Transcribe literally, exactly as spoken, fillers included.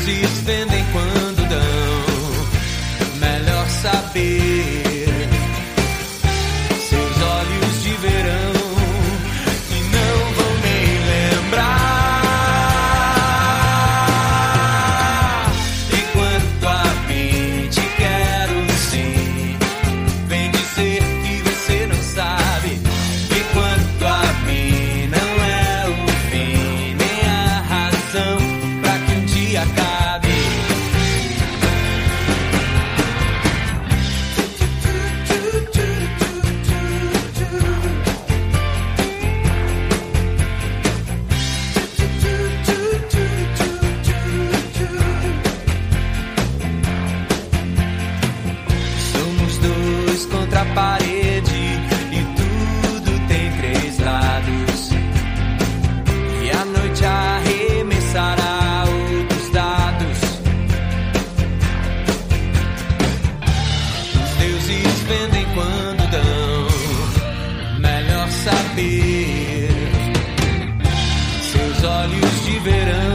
deuses vendem quando dão. Melhor saber. Seus olhos de verão que não vão nem lembrar. Enquanto a mim te quero sim. Vem dizer que você não sabe. Enquanto a mim não é o fim, nem a razão pra que um dia acabe. Somos dois contra a parede e tudo tem três lados. E a noite arremessará outros dados. Os deuses vendem quando dão. Melhor saber. Seus olhos de verão